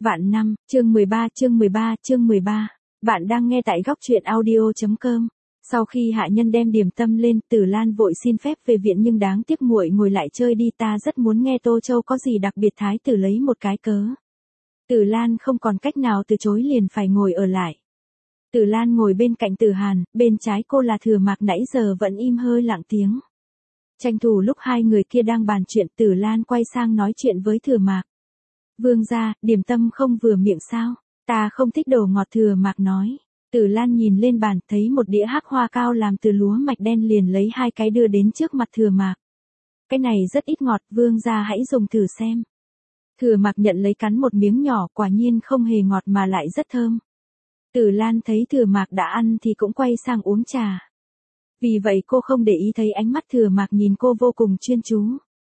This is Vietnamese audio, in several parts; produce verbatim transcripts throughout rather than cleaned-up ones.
Vạn năm, chương mười ba, chương mười ba, chương mười ba. Bạn đang nghe tại góc truyện audio chấm com. Sau khi hạ nhân đem điểm tâm lên, Tử Lan vội xin phép về viện nhưng đáng tiếc muội ngồi lại chơi đi, ta rất muốn nghe Tô Châu có gì đặc biệt, thái tử lấy một cái cớ. Tử Lan không còn cách nào từ chối liền phải ngồi ở lại. Tử Lan ngồi bên cạnh Tử Hàn, bên trái cô là Thừa Mạc, nãy giờ vẫn im hơi lặng tiếng. Tranh thủ lúc hai người kia đang bàn chuyện, Tử Lan quay sang nói chuyện với Thừa Mạc. Vương gia, điểm tâm không vừa miệng sao? Ta không thích đồ ngọt, Thừa Mạc nói. Tử Lan nhìn lên bàn, thấy một đĩa hắc hoa cao làm từ lúa mạch đen liền lấy hai cái đưa đến trước mặt Thừa Mạc. Cái này rất ít ngọt, vương gia hãy dùng thử xem. Thừa Mạc nhận lấy cắn một miếng nhỏ, quả nhiên không hề ngọt mà lại rất thơm. Tử Lan thấy Thừa Mạc đã ăn thì cũng quay sang uống trà. Vì vậy cô không để ý thấy ánh mắt Thừa Mạc nhìn cô vô cùng chuyên chú.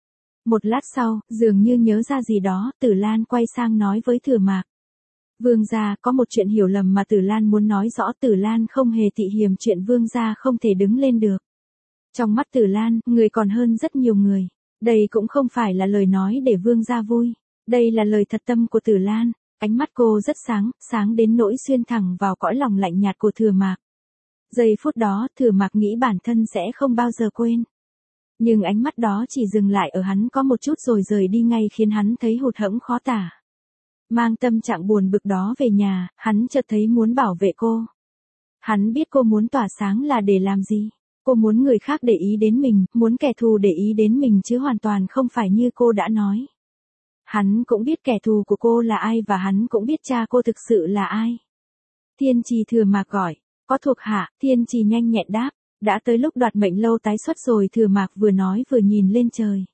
Một lát sau, dường như nhớ ra gì đó, Tử Lan quay sang nói với Thừa Mạc. Vương gia, có một chuyện hiểu lầm mà Tử Lan muốn nói rõ. Tử Lan không hề tị hiềm chuyện vương gia không thể đứng lên được. Trong mắt Tử Lan, người còn hơn rất nhiều người. Đây cũng không phải là lời nói để vương gia vui. Đây là lời thật tâm của Tử Lan. Ánh mắt cô rất sáng, sáng đến nỗi xuyên thẳng vào cõi lòng lạnh nhạt của Thừa Mạc. Giây phút đó, Thừa Mạc nghĩ bản thân sẽ không bao giờ quên. Nhưng ánh mắt đó chỉ dừng lại ở hắn có một chút rồi rời đi ngay, khiến hắn thấy hụt hẫng khó tả. Mang tâm trạng buồn bực đó về nhà, hắn chợt thấy muốn bảo vệ cô. Hắn biết cô muốn tỏa sáng là để làm gì. Cô muốn người khác để ý đến mình, muốn kẻ thù để ý đến mình chứ hoàn toàn không phải như cô đã nói. Hắn cũng biết kẻ thù của cô là ai và hắn cũng biết cha cô thực sự là ai. Thiên Trì. Thừa Mạc gọi. Có thuộc hạ. Thiên Trì nhanh nhẹn đáp. Đã tới lúc Đoạt Mệnh Lâu tái xuất rồi. Thừa Mạc vừa nói vừa nhìn lên trời.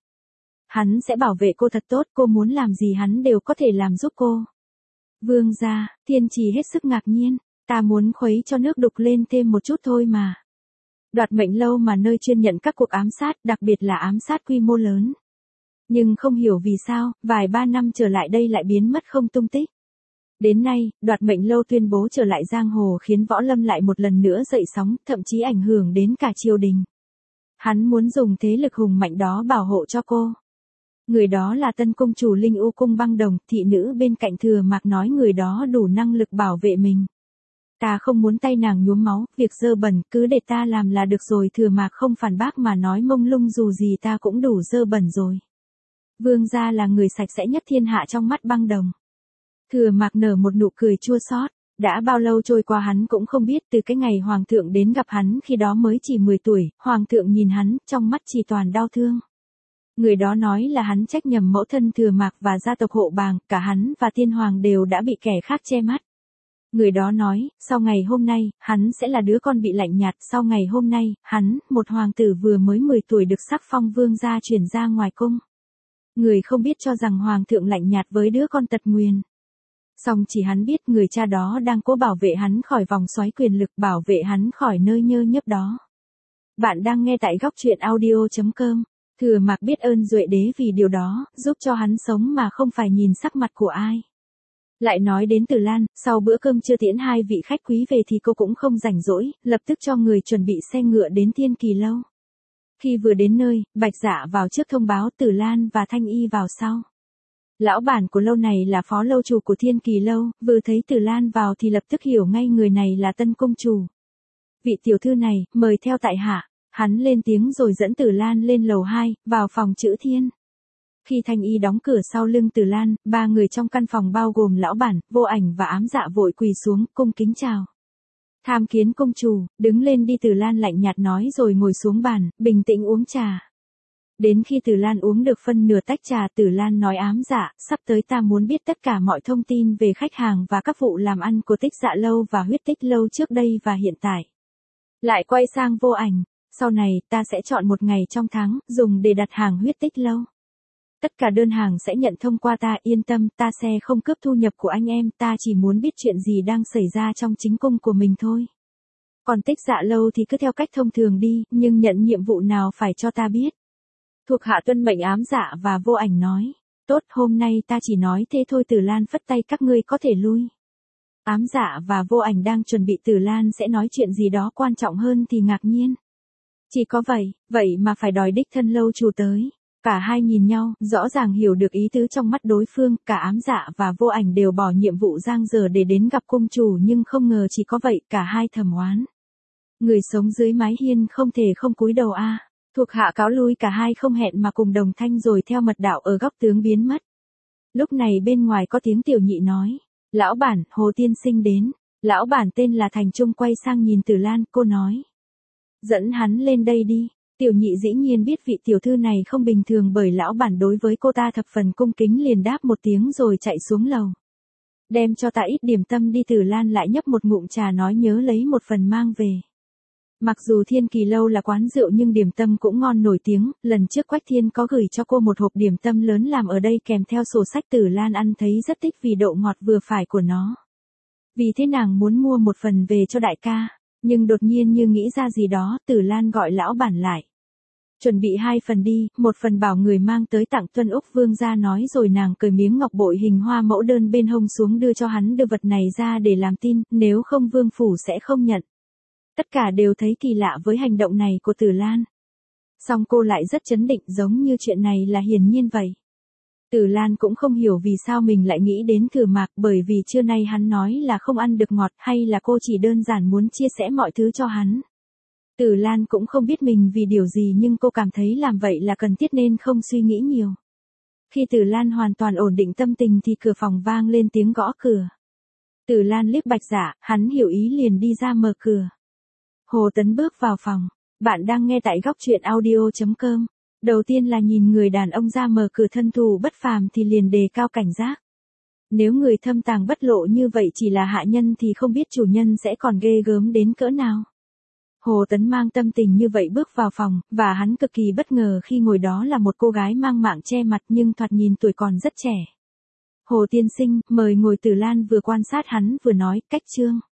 Hắn sẽ bảo vệ cô thật tốt, cô muốn làm gì hắn đều có thể làm giúp cô. Vương gia, Thiên Trì hết sức ngạc nhiên, ta muốn khuấy cho nước đục lên thêm một chút thôi mà. Đoạt Mệnh Lâu mà nơi chuyên nhận các cuộc ám sát, đặc biệt là ám sát quy mô lớn. Nhưng không hiểu vì sao, vài ba năm trở lại đây lại biến mất không tung tích. Đến nay, Đoạt Mệnh Lâu tuyên bố trở lại giang hồ khiến võ lâm lại một lần nữa dậy sóng, thậm chí ảnh hưởng đến cả triều đình. Hắn muốn dùng thế lực hùng mạnh đó bảo hộ cho cô. Người đó là tân cung chủ Linh U cung Băng Đồng. Thị nữ bên cạnh Thừa Mạc nói người đó đủ năng lực bảo vệ mình. Ta không muốn tay nàng nhuốm máu, việc dơ bẩn cứ để ta làm là được rồi. Thừa Mạc không phản bác mà nói mông lung, dù gì ta cũng đủ dơ bẩn rồi. Vương gia là người sạch sẽ nhất thiên hạ trong mắt Băng Đồng. Thừa Mạc nở một nụ cười chua xót. Đã bao lâu trôi qua hắn cũng không biết, từ cái ngày hoàng thượng đến gặp hắn khi đó mới chỉ mười tuổi, hoàng thượng nhìn hắn, trong mắt chỉ toàn đau thương. Người đó nói là hắn trách nhầm mẫu thân Thừa Mạc và gia tộc Hộ Bàng, cả hắn và tiên hoàng đều đã bị kẻ khác che mắt. Người đó nói, sau ngày hôm nay, hắn sẽ là đứa con bị lạnh nhạt, sau ngày hôm nay, hắn, một hoàng tử vừa mới mười tuổi được sắc phong vương gia chuyển ra ngoài cung. Người không biết cho rằng hoàng thượng lạnh nhạt với đứa con tật nguyền. Song chỉ hắn biết người cha đó đang cố bảo vệ hắn khỏi vòng xoáy quyền lực, bảo vệ hắn khỏi nơi nhơ nhớp đó. Bạn đang nghe tại góc truyện audio chấm com. Thừa Mạc biết ơn Duệ Đế vì điều đó, giúp cho hắn sống mà không phải nhìn sắc mặt của ai. Lại nói đến Tử Lan, sau bữa cơm trưa tiễn hai vị khách quý về thì cô cũng không rảnh rỗi, lập tức cho người chuẩn bị xe ngựa đến Thiên Kỳ Lâu. Khi vừa đến nơi, Bạch Dạ vào trước thông báo, Tử Lan và Thanh Y vào sau. Lão bản của lâu này là phó lâu chủ của Thiên Kỳ Lâu, vừa thấy Tử Lan vào thì lập tức hiểu ngay người này là tân công chủ. Vị tiểu thư này, mời theo tại hạ. Hắn lên tiếng rồi dẫn Tử Lan lên lầu hai, vào phòng chữ Thiên. Khi Thanh Y đóng cửa sau lưng Tử Lan, ba người trong căn phòng bao gồm lão bản, Vô Ảnh và Ám Dạ vội quỳ xuống, cung kính chào. Tham kiến công chủ, đứng lên đi. Tử Lan lạnh nhạt nói rồi ngồi xuống bàn, bình tĩnh uống trà. Đến khi Tử Lan uống được phân nửa tách trà, Tử Lan nói Ám Dạ, sắp tới ta muốn biết tất cả mọi thông tin về khách hàng và các vụ làm ăn của Tích Dạ Lâu và Huyết Tích Lâu trước đây và hiện tại. Lại quay sang Vô Ảnh. Sau này, ta sẽ chọn một ngày trong tháng, dùng để đặt hàng Huyết Tích Lâu. Tất cả đơn hàng sẽ nhận thông qua ta, yên tâm, ta sẽ không cướp thu nhập của anh em, ta chỉ muốn biết chuyện gì đang xảy ra trong chính cung của mình thôi. Còn Tích Dạ Lâu thì cứ theo cách thông thường đi, nhưng nhận nhiệm vụ nào phải cho ta biết. Thuộc hạ tuân mệnh. Ám Dạ và Vô Ảnh nói. Tốt, hôm nay ta chỉ nói thế thôi. Tử Lan phất tay, các ngươi có thể lui. Ám Dạ và Vô Ảnh đang chuẩn bị Tử Lan sẽ nói chuyện gì đó quan trọng hơn thì ngạc nhiên. Chỉ có vậy, vậy mà phải đòi đích thân lâu chủ tới. Cả hai nhìn nhau, rõ ràng hiểu được ý tứ trong mắt đối phương, cả ám dạ và vô ảnh đều bỏ nhiệm vụ giang dở để đến gặp cung chủ nhưng không ngờ chỉ có vậy, cả hai thầm oán. Người sống dưới mái hiên không thể không cúi đầu a. À. Thuộc hạ cáo lui, cả hai không hẹn mà cùng đồng thanh rồi theo mật đạo ở góc tướng biến mất. Lúc này bên ngoài có tiếng tiểu nhị nói, lão bản, Hồ tiên sinh đến. Lão bản tên là Thành Trung quay sang nhìn Tử Lan, cô nói. Dẫn hắn lên đây đi. Tiểu nhị dĩ nhiên biết vị tiểu thư này không bình thường bởi lão bản đối với cô ta thập phần cung kính liền đáp một tiếng rồi chạy xuống lầu. Đem cho ta ít điểm tâm đi. Tử Lan lại nhấp một ngụm trà nói nhớ lấy một phần mang về. Mặc dù Thiên Kỳ Lâu là quán rượu nhưng điểm tâm cũng ngon nổi tiếng, lần trước Quách Thiên có gửi cho cô một hộp điểm tâm lớn làm ở đây kèm theo sổ sách. Tử Lan ăn thấy rất thích vì độ ngọt vừa phải của nó. Vì thế nàng muốn mua một phần về cho đại ca, nhưng đột nhiên như nghĩ ra gì đó, Tử Lan gọi lão bản lại. Chuẩn bị hai phần đi, một phần bảo người mang tới tặng Tuân Úc Vương ra nói rồi nàng cởi miếng ngọc bội hình hoa mẫu đơn bên hông xuống đưa cho hắn, đưa vật này ra để làm tin, nếu không Vương phủ sẽ không nhận. Tất cả đều thấy kỳ lạ với hành động này của Tử Lan. Song cô lại rất trấn định giống như chuyện này là hiển nhiên vậy. Tử Lan cũng không hiểu vì sao mình lại nghĩ đến Thừa Mạc bởi vì trưa nay hắn nói là không ăn được ngọt hay là cô chỉ đơn giản muốn chia sẻ mọi thứ cho hắn. Tử Lan cũng không biết mình vì điều gì nhưng cô cảm thấy làm vậy là cần thiết nên không suy nghĩ nhiều. Khi Tử Lan hoàn toàn ổn định tâm tình thì cửa phòng vang lên tiếng gõ cửa. Tử Lan liếc Bạch Dạ, hắn hiểu ý liền đi ra mở cửa. Hồ Tấn bước vào phòng. Bạn đang nghe tại góc truyện audio chấm com. Đầu tiên là nhìn người đàn ông ra mở cửa thân thủ bất phàm thì liền đề cao cảnh giác. Nếu người thâm tàng bất lộ như vậy chỉ là hạ nhân thì không biết chủ nhân sẽ còn ghê gớm đến cỡ nào. Hồ Tấn mang tâm tình như vậy bước vào phòng, và hắn cực kỳ bất ngờ khi ngồi đó là một cô gái mang mạng che mặt nhưng thoạt nhìn tuổi còn rất trẻ. Hồ tiên sinh, mời ngồi. Tử Lan vừa quan sát hắn vừa nói, cách trương.